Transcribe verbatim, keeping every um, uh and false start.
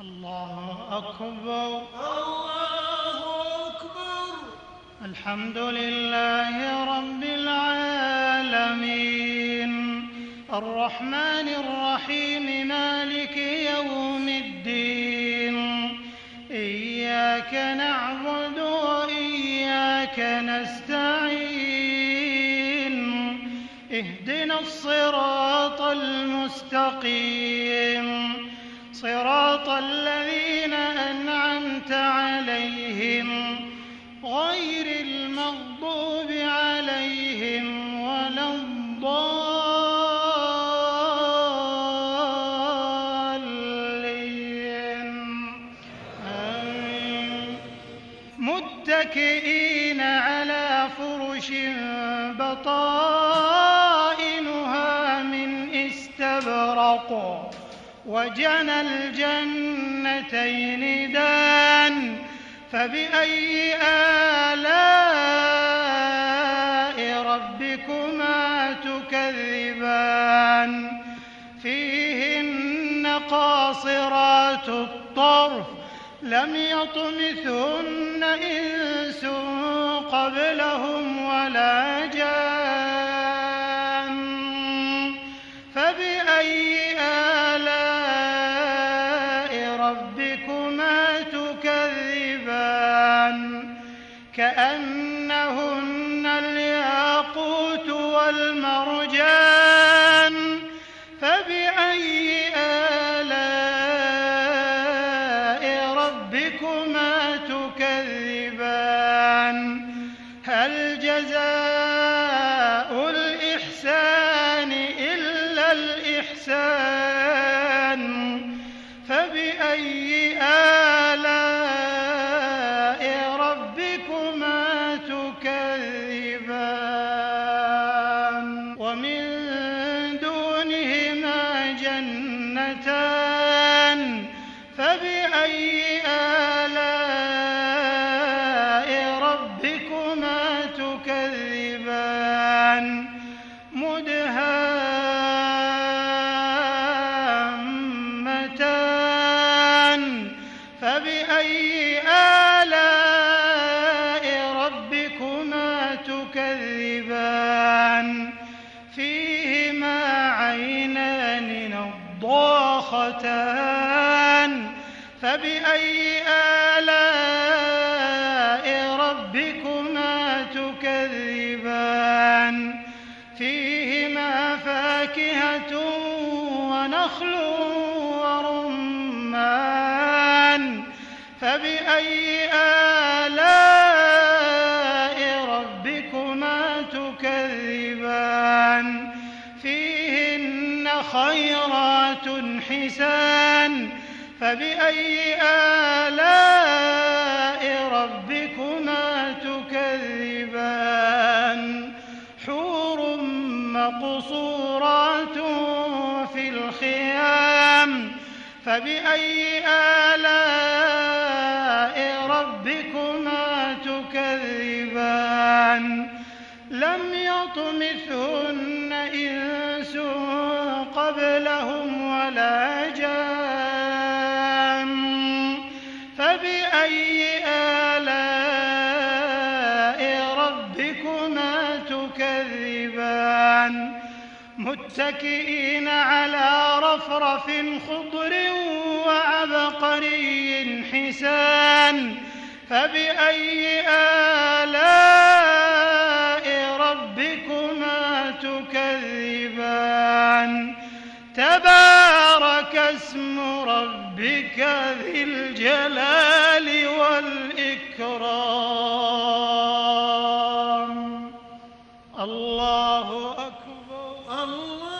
الله أكبر الله أكبر. الحمد لله رب العالمين الرحمن الرحيم مالك يوم الدين إياك نعبد وإياك نستعين اهدنا الصراط المستقيم صراط الذين أنعمت عليهم غير المغضوب عليهم ولا الضالين آمين. متكئين على فرش بطائنها من استبرق وجنى الجنتين دان فبأي آلاء ربكما تكذبان فيهن قاصرات الطرف لم يطمثهن إنس قبلهم ولا جان فبأي آلاء ربكما تكذبان كأنهن الياقوت والمرجان فبأي آلاء ربكما تكذبان هل جزاء الإحسان إلا الإحسان فبأي آلاء ربكما تكذبان ومن دونهما جنتان فبأي آلاء ربكما تكذبان مدهامتان فبأي آلاء ربكما تكذبان فيهما عينان نضاختان فبأي آلاء ربكما تكذبان فيهما فاكهة ونخل ورمان فبأي آلاء ربكما تكذبان فيهن خيرات حسان فبأي آلاء ربكما تكذبان حور مقصورات في الخيام فبأي آلاء ربكما تكذبان لم يطمثهن إنس قبلهم ولا جان فبأي آلاء ربكما تكذبان متكئين على رفرف خضر وعبقري حسان فبأي آلاء ربكما تكذبان تبارك اسم ربك ذي الجلال والإكرام الله أكبر الله